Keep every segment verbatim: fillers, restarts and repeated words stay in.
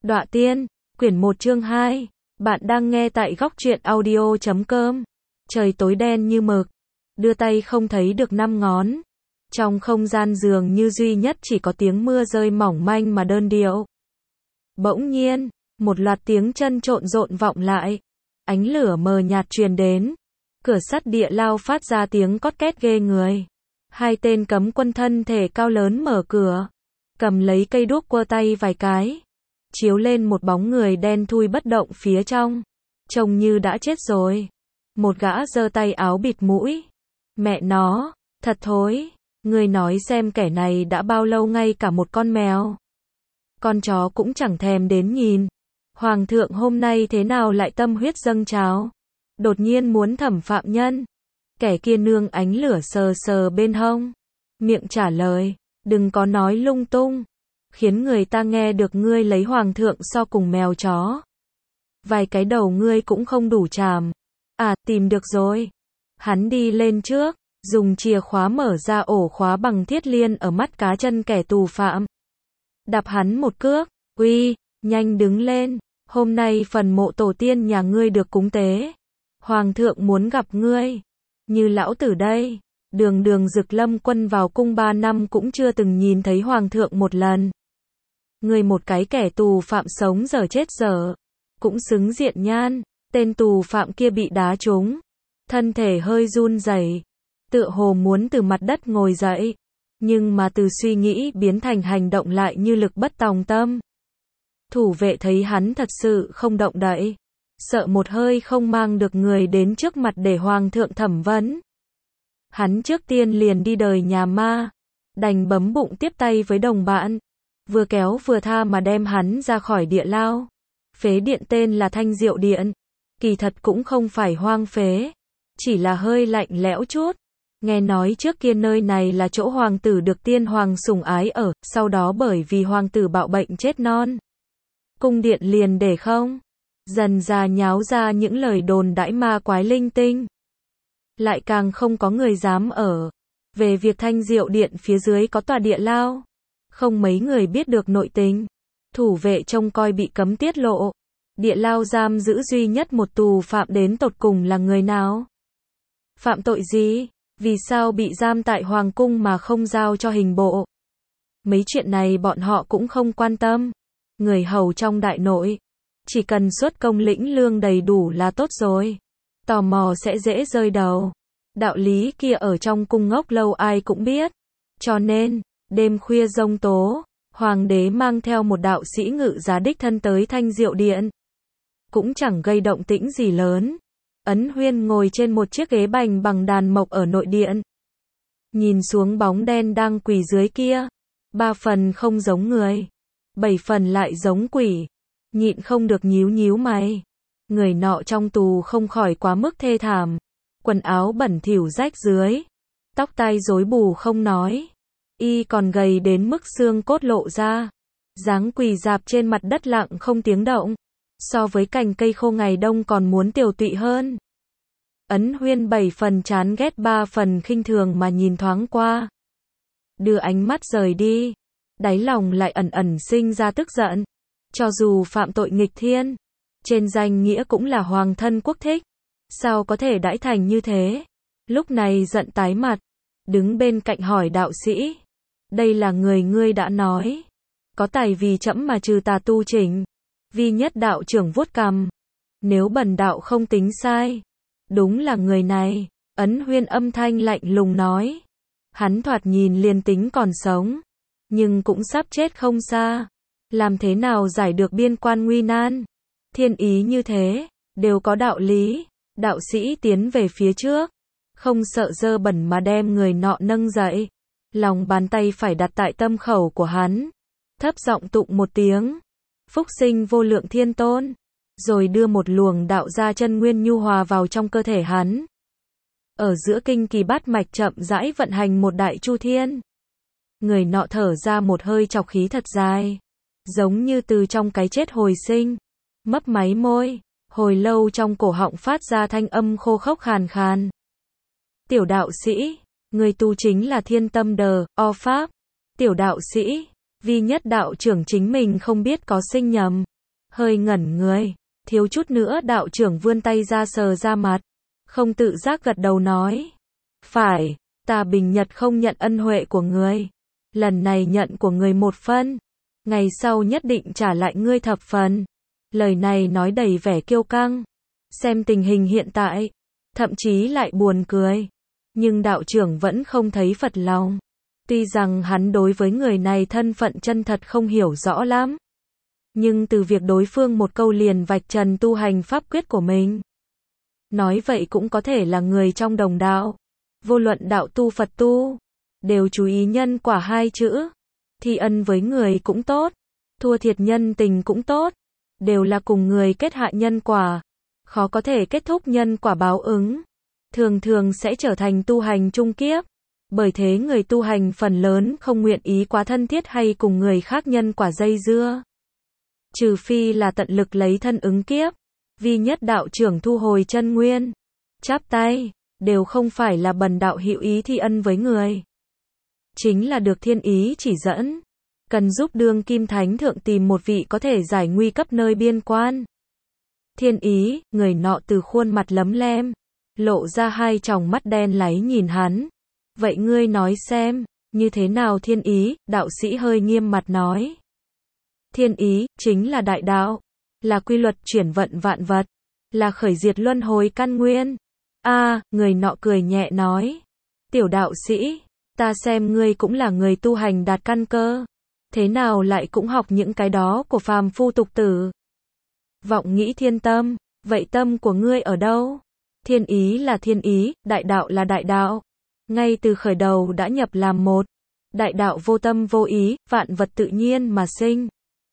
Đọa Tiên, quyển một chương hai. Bạn đang nghe tại góc truyện audio chấm com. Trời tối đen như mực, đưa tay không thấy được năm ngón. Trong không gian dường như duy nhất chỉ có tiếng mưa rơi mỏng manh mà đơn điệu. Bỗng nhiên, một loạt tiếng chân trộn rộn vọng lại. Ánh lửa mờ nhạt truyền đến. Cửa sắt địa lao phát ra tiếng cót két ghê người. Hai tên cấm quân thân thể cao lớn mở cửa, cầm lấy cây đuốc quơ tay vài cái, chiếu lên một bóng người đen thui bất động phía trong, trông như đã chết rồi. Một gã giơ tay áo bịt mũi. Mẹ nó, thật thối, ngươi nói xem kẻ này đã bao lâu, ngay cả một con mèo, con chó cũng chẳng thèm đến nhìn. Hoàng thượng hôm nay thế nào lại tâm huyết dâng trào, đột nhiên muốn thẩm phạm nhân. Kẻ kia nương ánh lửa sờ sờ bên hông, miệng trả lời, đừng có nói lung tung, khiến người ta nghe được ngươi lấy hoàng thượng so cùng mèo chó. Vài cái đầu ngươi cũng không đủ chàm. À, tìm được rồi. Hắn đi lên trước, dùng chìa khóa mở ra ổ khóa bằng thiết liên ở mắt cá chân kẻ tù phạm. Đạp hắn một cước, uy, nhanh đứng lên, hôm nay phần mộ tổ tiên nhà ngươi được cúng tế. Hoàng thượng muốn gặp ngươi. Như lão tử đây, đường đường Dực Lâm quân vào cung ba năm cũng chưa từng nhìn thấy hoàng thượng một lần. Ngươi một cái kẻ tù phạm sống dở chết dở, cũng xứng diện nhan. Tên tù phạm kia bị đá trúng, thân thể hơi run rẩy, tựa hồ muốn từ mặt đất ngồi dậy, nhưng mà từ suy nghĩ biến thành hành động lại như lực bất tòng tâm. Thủ vệ thấy hắn thật sự không động đậy, sợ một hơi không mang được người đến trước mặt để hoàng thượng thẩm vấn. Hắn trước tiên liền đi đời nhà ma, đành bấm bụng tiếp tay với đồng bạn, vừa kéo vừa tha mà đem hắn ra khỏi địa lao. Phế điện tên là Thanh Diệu Điện, kỳ thật cũng không phải hoang phế, chỉ là hơi lạnh lẽo chút. Nghe nói trước kia nơi này là chỗ hoàng tử được tiên hoàng sủng ái ở, sau đó bởi vì hoàng tử bạo bệnh chết non, cung điện liền để không. Dần ra nháo ra những lời đồn đãi ma quái linh tinh, lại càng không có người dám ở. Về việc Thanh Diệu Điện phía dưới có tòa địa lao, không mấy người biết được nội tình. Thủ vệ trông coi bị cấm tiết lộ. Địa lao giam giữ duy nhất một tù phạm, đến tột cùng là người nào? Phạm tội gì? Vì sao bị giam tại hoàng cung mà không giao cho hình bộ? Mấy chuyện này bọn họ cũng không quan tâm. Người hầu trong đại nội, chỉ cần xuất công lĩnh lương đầy đủ là tốt rồi. Tò mò sẽ dễ rơi đầu. Đạo lý kia ở trong cung ngốc lâu ai cũng biết. Cho nên, đêm khuya giông tố, hoàng đế mang theo một đạo sĩ ngự giá đích thân tới Thanh Diệu Điện. Cũng chẳng gây động tĩnh gì lớn. Ấn Huyên ngồi trên một chiếc ghế bành bằng đàn mộc ở nội điện, nhìn xuống bóng đen đang quỳ dưới kia. Ba phần không giống người, bảy phần lại giống quỷ. Nhịn không được nhíu nhíu mày. Người nọ trong tù không khỏi quá mức thê thảm. Quần áo bẩn thỉu rách dưới, tóc tai rối bù không nói, y còn gầy đến mức xương cốt lộ ra, dáng quỳ rạp trên mặt đất lặng không tiếng động, so với cành cây khô ngày đông còn muốn tiều tụy hơn. Ấn Huyên bảy phần chán ghét ba phần khinh thường mà nhìn thoáng qua, đưa ánh mắt rời đi, đáy lòng lại ẩn ẩn sinh ra tức giận. Cho dù phạm tội nghịch thiên, trên danh nghĩa cũng là hoàng thân quốc thích, sao có thể đãi thành như thế? Lúc này giận tái mặt, đứng bên cạnh hỏi đạo sĩ, đây là người ngươi đã nói có tài vì trẫm mà trừ tà tu chỉnh. Vi nhất đạo trưởng vuốt cằm, nếu bần đạo không tính sai, đúng là người này. Ấn Huyên âm thanh lạnh lùng nói, hắn thoạt nhìn liền tính còn sống, nhưng cũng sắp chết không xa. Làm thế nào giải được biên quan nguy nan? Thiên ý như thế, đều có đạo lý. Đạo sĩ tiến về phía trước, không sợ dơ bẩn mà đem người nọ nâng dậy. Lòng bàn tay phải đặt tại tâm khẩu của hắn, thấp giọng tụng một tiếng, phúc sinh vô lượng thiên tôn, rồi đưa một luồng đạo gia chân nguyên nhu hòa vào trong cơ thể hắn. Ở giữa kinh kỳ bát mạch chậm rãi vận hành một đại chu thiên. Người nọ thở ra một hơi trọc khí thật dài, giống như từ trong cái chết hồi sinh, mấp máy môi, hồi lâu trong cổ họng phát ra thanh âm khô khốc khàn khàn. Tiểu đạo sĩ, người tu chính là Thiên Tâm Đờ, O Pháp. Tiểu đạo sĩ, Vi nhất đạo trưởng chính mình không biết có sinh nhầm. hơi ngẩn người, thiếu chút nữa đạo trưởng vươn tay ra sờ ra mặt, không tự giác gật đầu nói. Phải, ta bình nhật không nhận ân huệ của người. Lần này nhận của người một phân, ngày sau nhất định trả lại ngươi thập phần. Lời này nói đầy vẻ kiêu căng. Xem tình hình hiện tại, thậm chí lại buồn cười. Nhưng đạo trưởng vẫn không thấy phật lòng. Tuy rằng hắn đối với người này thân phận chân thật không hiểu rõ lắm. Nhưng từ việc đối phương một câu liền vạch trần tu hành pháp quyết của mình. Nói vậy cũng có thể là người trong đồng đạo. Vô luận đạo tu Phật tu, đều chú ý nhân quả hai chữ. Thi ân với người cũng tốt, thua thiệt nhân tình cũng tốt. Đều là cùng người kết hạ nhân quả. Khó có thể kết thúc nhân quả báo ứng. Thường thường sẽ trở thành tu hành chung kiếp. Bởi thế người tu hành phần lớn không nguyện ý quá thân thiết hay cùng người khác nhân quả dây dưa. Trừ phi là tận lực lấy thân ứng kiếp. Vi nhất đạo trưởng thu hồi chân nguyên, chắp tay, đều không phải là bần đạo hữu ý thi ân với người. Chính là được thiên ý chỉ dẫn. Cần giúp đương kim thánh thượng tìm một vị có thể giải nguy cấp nơi biên quan. Thiên ý, người nọ từ khuôn mặt lấm lem, lộ ra hai tròng mắt đen láy nhìn hắn. Vậy ngươi nói xem, như thế nào thiên ý, đạo sĩ hơi nghiêm mặt nói. Thiên ý, chính là đại đạo, là quy luật chuyển vận vạn vật, là khởi diệt luân hồi căn nguyên. A, à, người nọ cười nhẹ nói. Tiểu đạo sĩ, ta xem ngươi cũng là người tu hành đạt căn cơ. Thế nào lại cũng học những cái đó của phàm phu tục tử. Vọng nghĩ thiên tâm, vậy tâm của ngươi ở đâu? Thiên ý là thiên ý, đại đạo là đại đạo. Ngay từ khởi đầu đã nhập làm một. Đại đạo vô tâm vô ý, vạn vật tự nhiên mà sinh.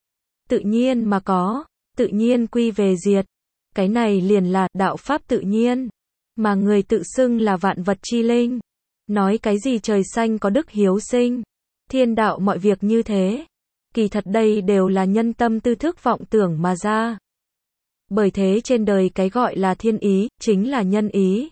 Tự nhiên mà có, tự nhiên quy về diệt. Cái này liền là đạo pháp tự nhiên. Mà người tự xưng là vạn vật chi linh. Nói cái gì trời xanh có đức hiếu sinh. Thiên đạo mọi việc như thế. Kỳ thật đây đều là nhân tâm tư thức vọng tưởng mà ra. Bởi thế trên đời cái gọi là thiên ý, chính là nhân ý.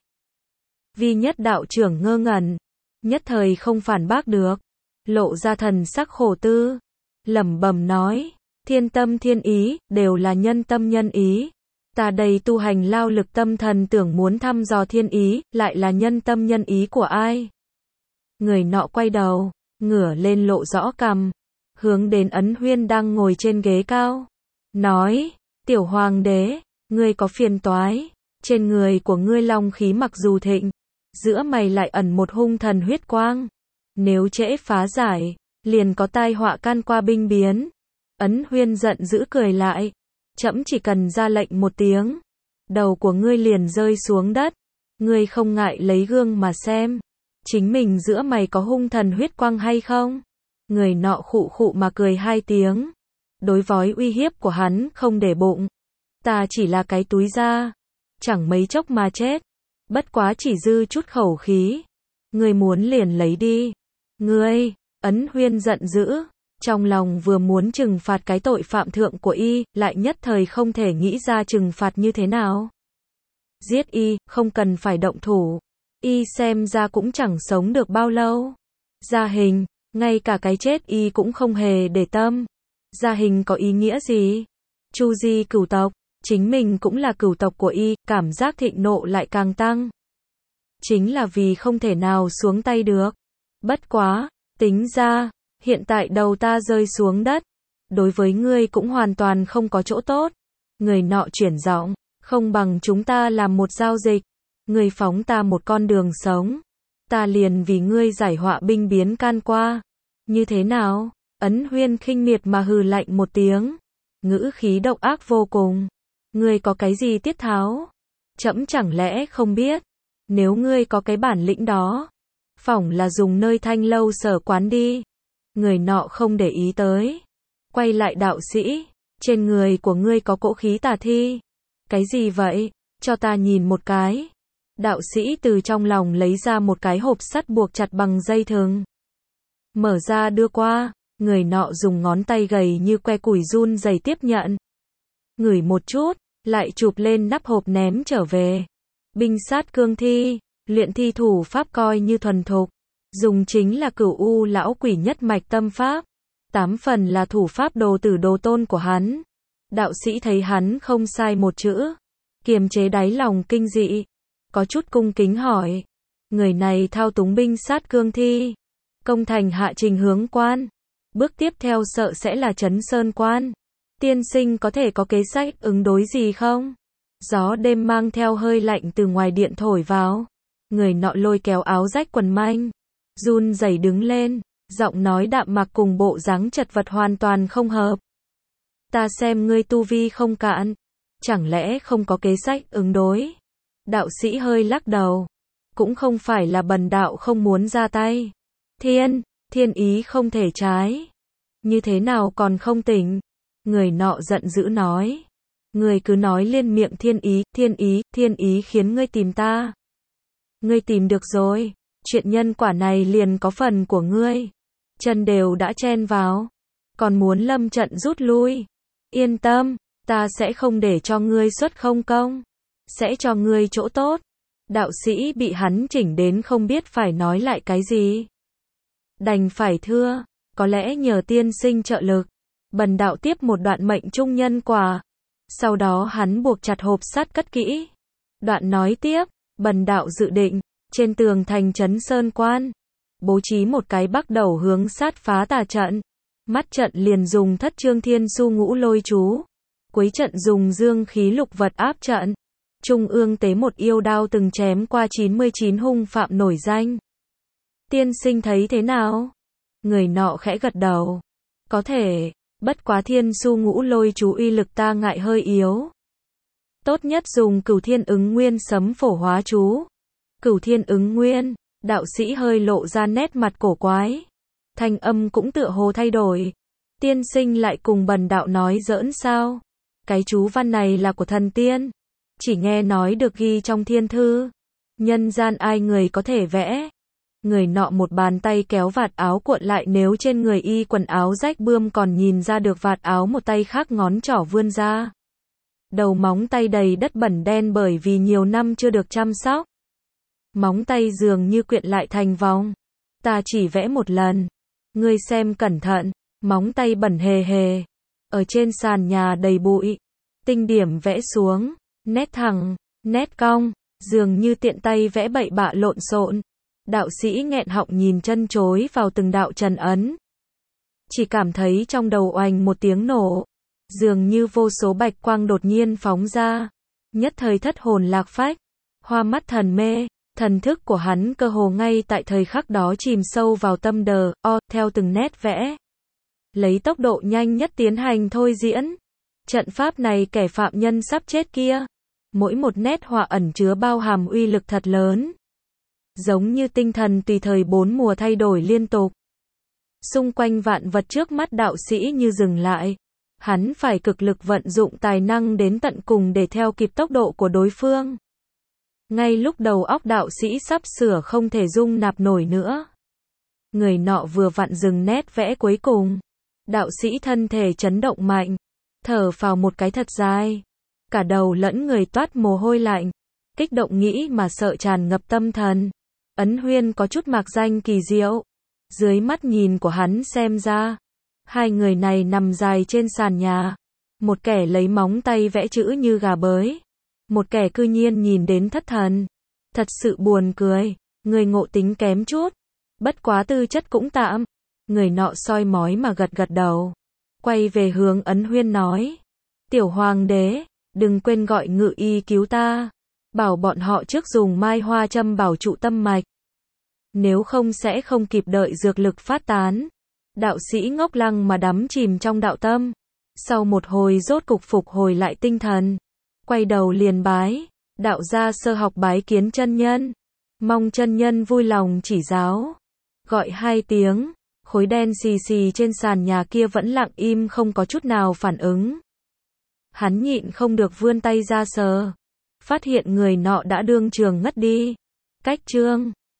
Vi nhất đạo trưởng ngơ ngẩn, nhất thời không phản bác được, lộ ra thần sắc khổ tư, lẩm bẩm nói, thiên tâm thiên ý, đều là nhân tâm nhân ý. Ta đây tu hành lao lực tâm thần tưởng muốn thăm dò thiên ý, lại là nhân tâm nhân ý của ai? Người nọ quay đầu, ngửa lên lộ rõ cằm, hướng đến Ấn Huyên đang ngồi trên ghế cao, nói, tiểu hoàng đế, ngươi có phiền toái, trên người của ngươi long khí mặc dù thịnh, giữa mày lại ẩn một hung thần huyết quang, nếu trễ phá giải, liền có tai họa can qua binh biến. Ấn Huyên giận dữ cười lại, trẫm chỉ cần ra lệnh một tiếng, đầu của ngươi liền rơi xuống đất, ngươi không ngại lấy gương mà xem, chính mình giữa mày có hung thần huyết quang hay không? Người nọ khụ khụ mà cười hai tiếng, đối với uy hiếp của hắn không để bụng, ta chỉ là cái túi da, chẳng mấy chốc mà chết, bất quá chỉ dư chút khẩu khí, ngươi muốn liền lấy đi. Ngươi, Ấn Huyên giận dữ, trong lòng vừa muốn trừng phạt cái tội phạm thượng của y, lại nhất thời không thể nghĩ ra trừng phạt như thế nào. Giết y, không cần phải động thủ, y xem ra cũng chẳng sống được bao lâu. Gia Hình, ngay cả cái chết y cũng không hề để tâm. Gia Hình có ý nghĩa gì? Chu di cửu tộc, chính mình cũng là cửu tộc của y, cảm giác thịnh nộ lại càng tăng. Chính là vì không thể nào xuống tay được. Bất quá, tính ra, hiện tại đầu ta rơi xuống đất, đối với ngươi cũng hoàn toàn không có chỗ tốt. Người nọ chuyển giọng, không bằng chúng ta làm một giao dịch, ngươi phóng ta một con đường sống, ta liền vì ngươi giải họa binh biến can qua. Như thế nào? Ấn Huyên khinh miệt mà hừ lạnh một tiếng, ngữ khí độc ác vô cùng. Ngươi có cái gì tiết tháo? Trẫm chẳng lẽ không biết? Nếu ngươi có cái bản lĩnh đó, phỏng là dùng nơi thanh lâu sở quán đi. Người nọ không để ý tới, quay lại đạo sĩ, trên người của ngươi có cỗ khí tà thi. Cái gì vậy? Cho ta nhìn một cái. Đạo sĩ từ trong lòng lấy ra một cái hộp sắt buộc chặt bằng dây thừng, mở ra đưa qua. Người nọ dùng ngón tay gầy như que củi run rẩy tiếp nhận, ngửi một chút, lại chụp lên nắp hộp ném trở về. Binh sát cương thi, luyện thi thủ pháp coi như thuần thục, dùng chính là Cửu U lão quỷ nhất mạch tâm pháp, tám phần là thủ pháp đồ tử đồ tôn của hắn. Đạo sĩ thấy hắn không sai một chữ, kiềm chế đáy lòng kinh dị, có chút cung kính hỏi, người này thao túng binh sát cương thi, công thành hạ trình hướng quan, bước tiếp theo sợ sẽ là trấn sơn quan. Tiên sinh có thể có kế sách ứng đối gì không? Gió đêm mang theo hơi lạnh từ ngoài điện thổi vào, người nọ lôi kéo áo rách quần manh, run rẩy đứng lên, giọng nói đạm mạc cùng bộ dáng chật vật hoàn toàn không hợp. Ta xem ngươi tu vi không cạn, chẳng lẽ không có kế sách ứng đối? Đạo sĩ hơi lắc đầu, cũng không phải là bần đạo không muốn ra tay. Thiên, thiên ý không thể trái. Như thế nào còn không tỉnh? Người nọ giận dữ nói. Ngươi cứ nói liên miệng thiên ý, thiên ý, thiên ý khiến ngươi tìm ta. Ngươi tìm được rồi, chuyện nhân quả này liền có phần của ngươi. Chân đều đã chen vào, còn muốn lâm trận rút lui. Yên tâm, ta sẽ không để cho ngươi xuất không công, sẽ cho ngươi chỗ tốt. Đạo sĩ bị hắn chỉnh đến không biết phải nói lại cái gì. Đành phải thưa, có lẽ nhờ tiên sinh trợ lực, bần đạo tiếp một đoạn mệnh trung nhân quả. Sau đó hắn buộc chặt hộp sắt cất kỹ. Đoạn nói tiếp, bần đạo dự định, trên tường thành trấn Sơn Quan, bố trí một cái bắc đầu hướng sát phá tà trận. Mắt trận liền dùng thất trương thiên su ngũ lôi chú. Cuối trận dùng dương khí lục vật áp trận. Trung ương tế một yêu đao từng chém qua chín mươi chín hung phạm nổi danh. Tiên sinh thấy thế nào? Người nọ khẽ gật đầu. Có thể, bất quá thiên su ngũ lôi chú uy lực ta ngại hơi yếu. Tốt nhất dùng cửu thiên ứng nguyên sấm phổ hóa chú. Cửu thiên ứng nguyên, đạo sĩ hơi lộ ra nét mặt cổ quái. Thanh âm cũng tựa hồ thay đổi. Tiên sinh lại cùng bần đạo nói giỡn sao? Cái chú văn này là của thần tiên. Chỉ nghe nói được ghi trong thiên thư. Nhân gian ai người có thể vẽ. Người nọ một bàn tay kéo vạt áo cuộn lại, nếu trên người y quần áo rách bươm còn nhìn ra được vạt áo, một tay khác ngón trỏ vươn ra. Đầu móng tay đầy đất bẩn đen bởi vì nhiều năm chưa được chăm sóc. Móng tay dường như quyện lại thành vòng. Ta chỉ vẽ một lần. Ngươi xem cẩn thận, móng tay bẩn hề hề. Ở trên sàn nhà đầy bụi. Tinh điểm vẽ xuống, nét thẳng, nét cong, dường như tiện tay vẽ bậy bạ lộn xộn. Đạo sĩ nghẹn họng nhìn chân chối vào từng đạo trần ấn. Chỉ cảm thấy trong đầu oành một tiếng nổ. Dường như vô số bạch quang đột nhiên phóng ra. Nhất thời thất hồn lạc phách. Hoa mắt thần mê. Thần thức của hắn cơ hồ ngay tại thời khắc đó chìm sâu vào tâm đờ, o, theo từng nét vẽ. Lấy tốc độ nhanh nhất tiến hành thôi diễn. Trận pháp này kẻ phạm nhân sắp chết kia. Mỗi một nét họa ẩn chứa bao hàm uy lực thật lớn. Giống như tinh thần tùy thời bốn mùa thay đổi liên tục. Xung quanh vạn vật trước mắt đạo sĩ như dừng lại. Hắn phải cực lực vận dụng tài năng đến tận cùng để theo kịp tốc độ của đối phương. Ngay lúc đầu óc đạo sĩ sắp sửa không thể dung nạp nổi nữa. Người nọ vừa vặn dừng nét vẽ cuối cùng. Đạo sĩ thân thể chấn động mạnh. Thở phào một cái thật dài. Cả đầu lẫn người toát mồ hôi lạnh. Kích động nghĩ mà sợ tràn ngập tâm thần. Ấn Huyên có chút mạc danh kỳ diệu. Dưới mắt nhìn của hắn xem ra, hai người này nằm dài trên sàn nhà. Một kẻ lấy móng tay vẽ chữ như gà bới. Một kẻ cư nhiên nhìn đến thất thần. Thật sự buồn cười. Người ngộ tính kém chút. Bất quá tư chất cũng tạm. Người nọ soi mói mà gật gật đầu. Quay về hướng Ấn Huyên nói. Tiểu hoàng đế, đừng quên gọi ngự y cứu ta. Bảo bọn họ trước dùng mai hoa châm bảo trụ tâm mạch. Nếu không sẽ không kịp đợi dược lực phát tán. Đạo sĩ ngốc lăng mà đắm chìm trong đạo tâm. Sau một hồi rốt cục phục hồi lại tinh thần. Quay đầu liền bái. Đạo gia sơ học bái kiến chân nhân. Mong chân nhân vui lòng chỉ giáo. Gọi hai tiếng. Khối đen xì xì trên sàn nhà kia vẫn lặng im không có chút nào phản ứng. Hắn nhịn không được vươn tay ra sờ. Phát hiện người nọ đã đương trường ngất đi. Cách chương